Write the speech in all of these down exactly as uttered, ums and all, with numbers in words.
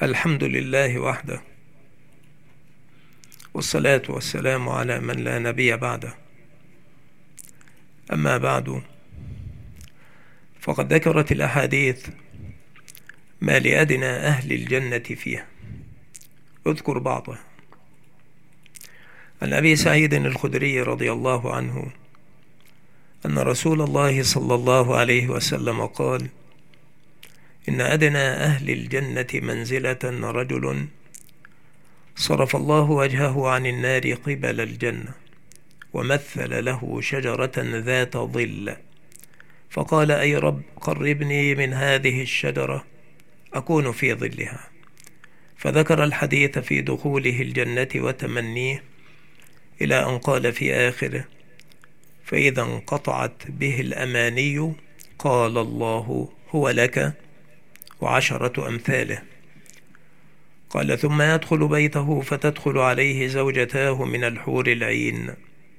الحمد لله وحده، والصلاة والسلام على من لا نبي بعده. أما بعد، فقد ذكرت الأحاديث ما لأدنى أهل الجنة فيها. اذكر بعضها. عن أبي سعيد الخدري رضي الله عنه أن رسول الله صلى الله عليه وسلم قال: إن أدنى أهل الجنة منزلة رجل صرف الله وجهه عن النار قبل الجنة، ومثل له شجرة ذات ظل، فقال: أي رب، قربني من هذه الشجرة أكون في ظلها. فذكر الحديث في دخوله الجنة وتمنيه، إلى أن قال في آخره: فإذا انقطعت به الأماني قال الله: هو لك وعشرة أمثاله. قال: ثم يدخل بيته فتدخل عليه زوجتاه من الحور العين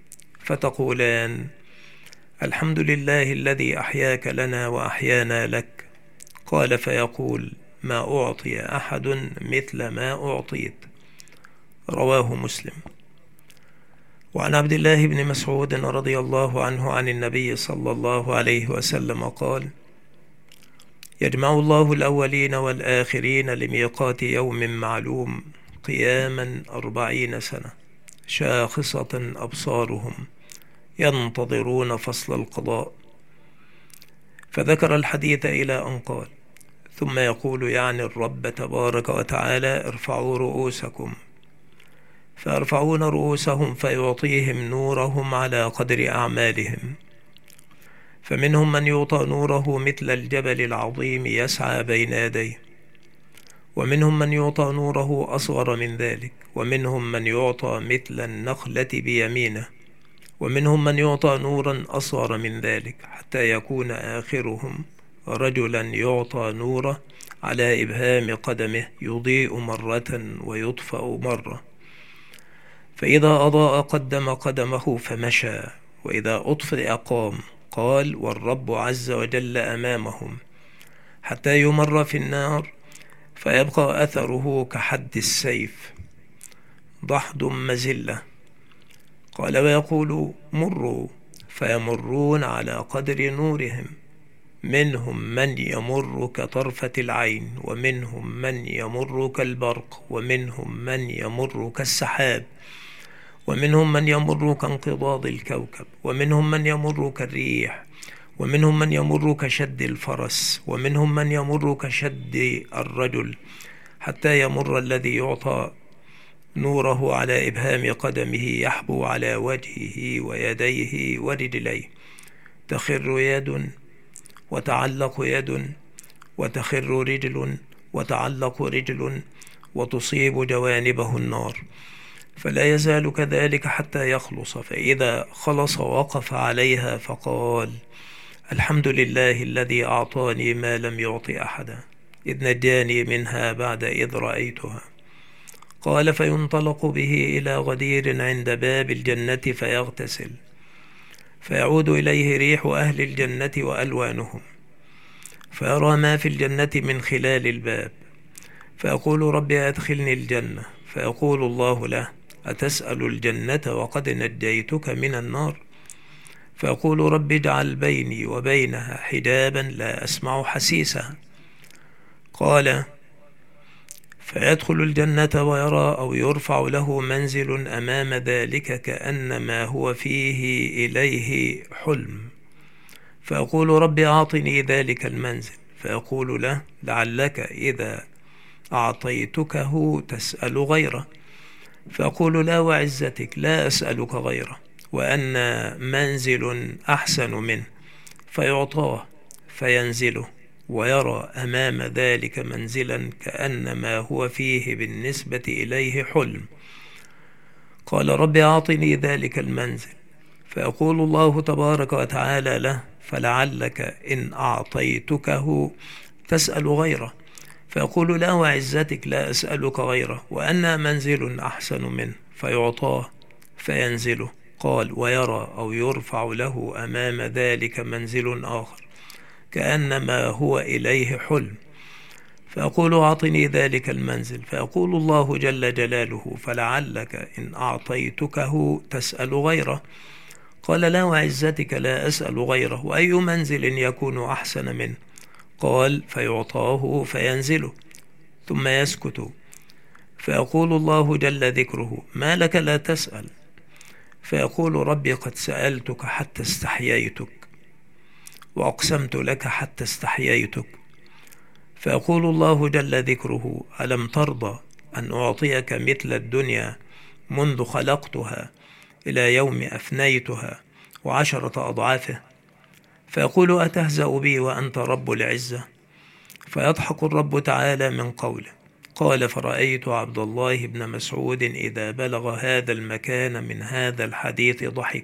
فتقولان: الحمد لله الذي أحياك لنا وأحيانا لك. قال: فيقول: ما أعطي أحد مثل ما أعطيت. رواه مسلم. وعن عبد الله بن مسعود رضي الله عنه عن النبي صلى الله عليه وسلم قال: يجمع الله الأولين والآخرين لميقات يوم معلوم قياما أربعين سنة، شاخصة أبصارهم ينتظرون فصل القضاء. فذكر الحديث إلى أن قال: ثم يقول يعني الرب تبارك وتعالى: ارفعوا رؤوسكم. فيرفعون رؤوسهم فيعطيهم نورهم على قدر أعمالهم، فمنهم من يعطى نوره مثل الجبل العظيم يسعى بين يديه، ومنهم من يعطى نوره أصغر من ذلك، ومنهم من يعطى مثل النخلة بيمينه، ومنهم من يعطى نورا أصغر من ذلك، حتى يكون آخرهم رجلا يعطى نوره على إبهام قدمه يضيء مرة ويطفأ مرة، فإذا أضاء قدم قدمه فمشى، وإذا أطفئ قام. قال: والرب عز وجل أمامهم حتى يمر في النار فيبقى أثره كحد السيف ضحض مزلة. قال: ويقول: مروا، فيمرون على قدر نورهم، منهم من يمر كطرفة العين، ومنهم من يمر كالبرق، ومنهم من يمر كالسحاب، ومنهم من يمر كانقضاض الكوكب، ومنهم من يمر كالريح، ومنهم من يمر كشد الفرس، ومنهم من يمر كشد الرجل، حتى يمر الذي يعطى نوره على إبهام قدمه يحبو على وجهه ويديه ورجليه، تخر يد وتعلق يد، وتخر رجل وتعلق رجل، وتصيب جوانبه النار، فلا يزال كذلك حتى يخلص. فإذا خلص وقف عليها فقال: الحمد لله الذي أعطاني ما لم يعط أحدا، إذ نجاني منها بعد إذ رأيتها. قال: فينطلق به إلى غدير عند باب الجنة فيغتسل، فيعود إليه ريح أهل الجنة وألوانهم، فيرى ما في الجنة من خلال الباب، فيقول: رب أدخلني الجنة. فيقول الله له: أتسأل الجنة وقد نجيتك من النار؟ فيقول: رب اجعل بيني وبينها حجابا لا أسمع حسيسها. قال: فيدخل الجنة ويرى أو يرفع له منزل أمام ذلك كأنما هو فيه إليه حلم، فيقول: رب أعطني ذلك المنزل. فيقول له: لعلك إذا أعطيتكه تسأل غيره. فيقول: لا وعزتك لا أسألك غيره، وأن منزل أحسن منه. فيعطاه فينزله، ويرى أمام ذلك منزلا كأنما هو فيه بالنسبة إليه حلم. قال: رب أعطني ذلك المنزل. فيقول الله تبارك وتعالى له: فلعلك إن أعطيتكه تسأل غيره. فيقول: لا وعزتك لا أسألك غيره، وأن منزل أحسن منه. فيعطاه فينزله. قال: ويرى أو يرفع له أمام ذلك منزل آخر كأنما هو إليه حلم. فأقول أعطني ذلك المنزل، فيقول الله جل جلاله فلعلك إن أعطيتكه تسأل غيره. قال لا وعزتك لا أسأل غيره، وأي منزل يكون أحسن منه؟ قال فيعطاه فينزله ثم يسكت، فيقول الله جل ذكره ما لك لا تسأل؟ فيقول ربي قد سألتك حتى استحييتك، وأقسمت لك حتى استحييتك. فيقول الله جل ذكره ألم ترضى أن أعطيك مثل الدنيا منذ خلقتها إلى يوم أفنيتها وعشرة أضعافه؟ فيقول أتهزأ بي وأنت رب العزة؟ فيضحك الرب تعالى من قوله. قال فرأيت عبد الله بن مسعود إذا بلغ هذا المكان من هذا الحديث ضحك،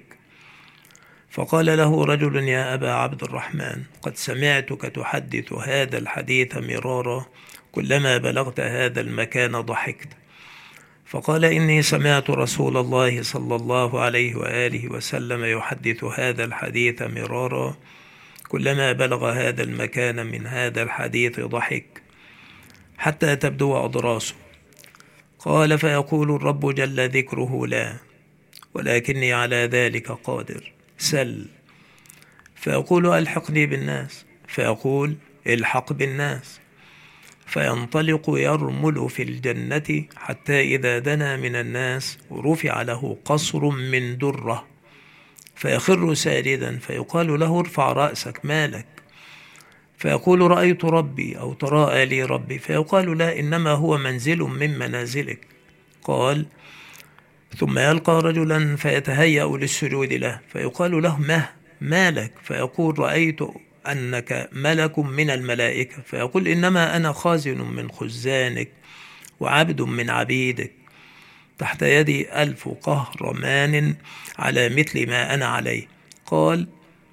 فقال له رجل يا أبا عبد الرحمن قد سمعتك تحدث هذا الحديث مرارا، كلما بلغت هذا المكان ضحكت. فقال إني سمعت رسول الله صلى الله عليه وآله وسلم يحدث هذا الحديث مرارا، كلما بلغ هذا المكان من هذا الحديث ضحك حتى تبدو أضراسه. قال فيقول الرب جل ذكره لا، ولكني على ذلك قادر، سل. فيقول ألحقني بالناس، فيقول الحق بالناس. فينطلق يرمل في الجنة حتى إذا دنا من الناس رفع له قصر من درة، فيخر ساجدا، فيقال له ارفع رأسك مالك؟ فيقول رأيت ربي أو تراءى لي ربي، فيقال لا إنما هو منزل من منازلك. قال ثم يلقى رجلا فيتهيأ للسجود له، فيقال له مه مالك؟ فيقول رأيت أنك ملك من الملائكة، فيقول إنما أنا خازن من خزانك وعبد من عبيدك، تحت يدي ألف قهرمان على مثل ما أنا عليه. قال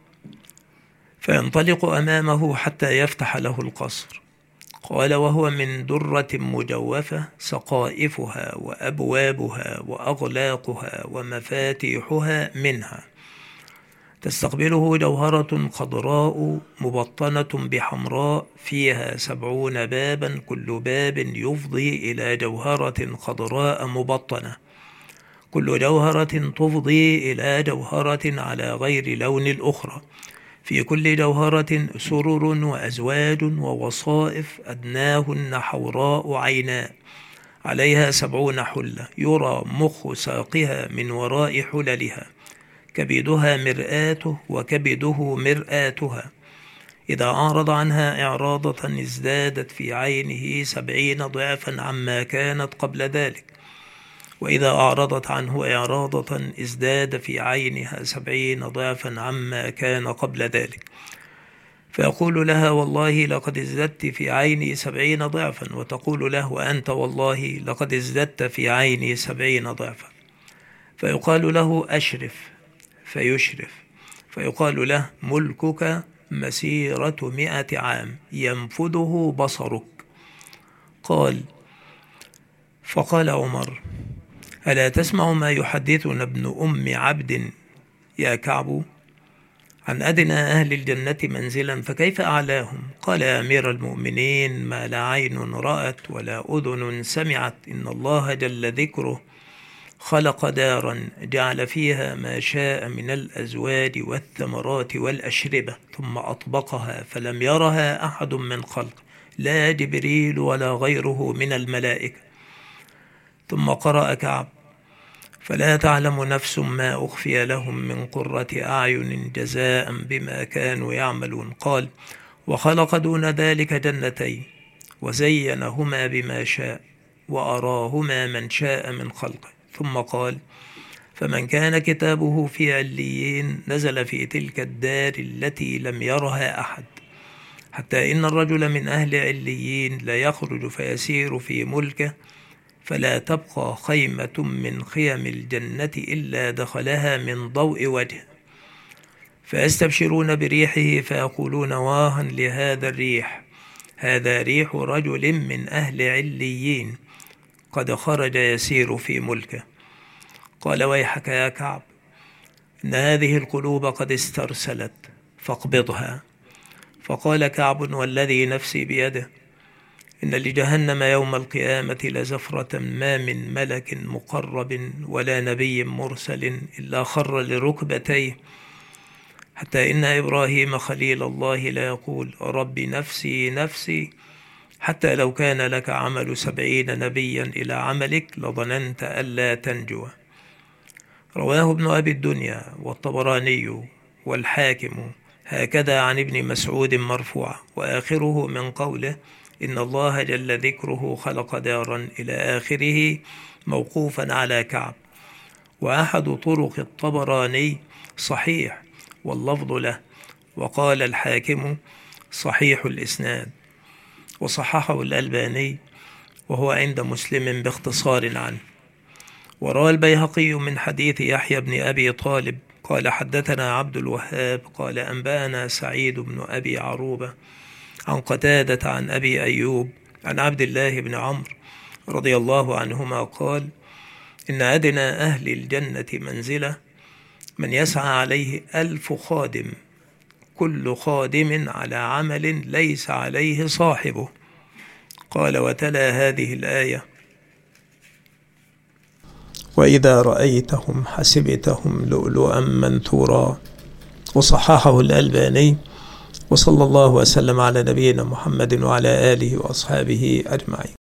فينطلق أمامه حتى يفتح له القصر. قال وهو من درة مجوفة سقائفها وأبوابها وأغلاقها ومفاتيحها منها، تستقبله جوهرة خضراء مبطنة بحمراء فيها سبعون بابا، كل باب يفضي إلى جوهرة خضراء مبطنة، كل جوهرة تفضي إلى جوهرة على غير لون الأخرى، في كل جوهرة سرر وأزواج ووصائف أدناهن حوراء عيناء، عليها سبعون حلة يرى مخ ساقها من وراء حللها، كبدها مرآته وكبده مرآتها، إذا أعرض عنها إعراضة ازدادت في عينه سبعين ضعفا عما كانت قبل ذلك، وإذا أعرضت عنه إعراضة ازداد في عينها سبعين ضعفا عما كان قبل ذلك. فيقول لها والله لقد ازددت في عيني سبعين ضعفا، وتقول له وأنت والله لقد ازددت في عيني سبعين ضعفا. فيقال له أشرف، فيشرف، فيقال له ملكك مسيرة مئة عام ينفذه بصرك. قال فقال عمر ألا تسمع ما يحدثنا ابن أم عبد يا كعب عن أدنى أهل الجنة منزلا فكيف أعلاهم؟ قال يا أمير المؤمنين ما لا عين رأت ولا أذن سمعت، إن الله جل ذكره خلق دارا جعل فيها ما شاء من الأزواج والثمرات والأشربة، ثم أطبقها فلم يرها أحد من خلق، لا جبريل ولا غيره من الملائكة. ثم قرأ كعب فلا تعلم نفس ما أخفي لهم من قرة أعين جزاء بما كانوا يعملون. قال وخلق دون ذلك جنتين وزينهما بما شاء وأراهما من شاء من خلقه. ثم قال فمن كان كتابه في عليين نزل في تلك الدار التي لم يرها أحد، حتى إن الرجل من أهل عليين لا يخرج فيسير في ملكه فلا تبقى خيمة من خيم الجنة إلا دخلها من ضوء وجهه، فيستبشرون بريحه فيقولون واها لهذا الريح، هذا ريح رجل من أهل عليين قد خرج يسير في ملكه. قال ويحك يا كعب إن هذه القلوب قد استرسلت فاقبضها. فقال كعب والذي نفسي بيده إن لجهنم يوم القيامة لزفرة ما من ملك مقرب ولا نبي مرسل إلا خر لركبتيه، حتى إن إبراهيم خليل الله لا يقول رب نفسي نفسي، حتى لو كان لك عمل سبعين نبيا إلى عملك لظننت ألا تنجو. رواه ابن أبي الدنيا والطبراني والحاكم هكذا عن ابن مسعود مرفوعا، وآخره من قوله إن الله جل ذكره خلق دارا إلى آخره موقوفا على كعب. وأحد طرق الطبراني صحيح واللفظ له، وقال الحاكم صحيح الإسناد، وصححه الألباني وهو عند مسلم باختصار عنه. وروى البيهقي من حديث يحيى بن أبي طالب قال حدثنا عبد الوهاب قال أنبأنا سعيد بن أبي عروبة عن قتادة عن أبي أيوب عن عبد الله بن عمرو رضي الله عنهما قال إن أدنى أهل الجنة منزلة من يسعى عليه ألف خادم، كل خادم على عمل ليس عليه صاحبه. قال وتلا هذه الآية وإذا رأيتهم حسبتهم لؤلؤا منثورا، وصححه الألباني. وصلى الله وسلم على نبينا محمد وعلى آله وأصحابه أجمعين.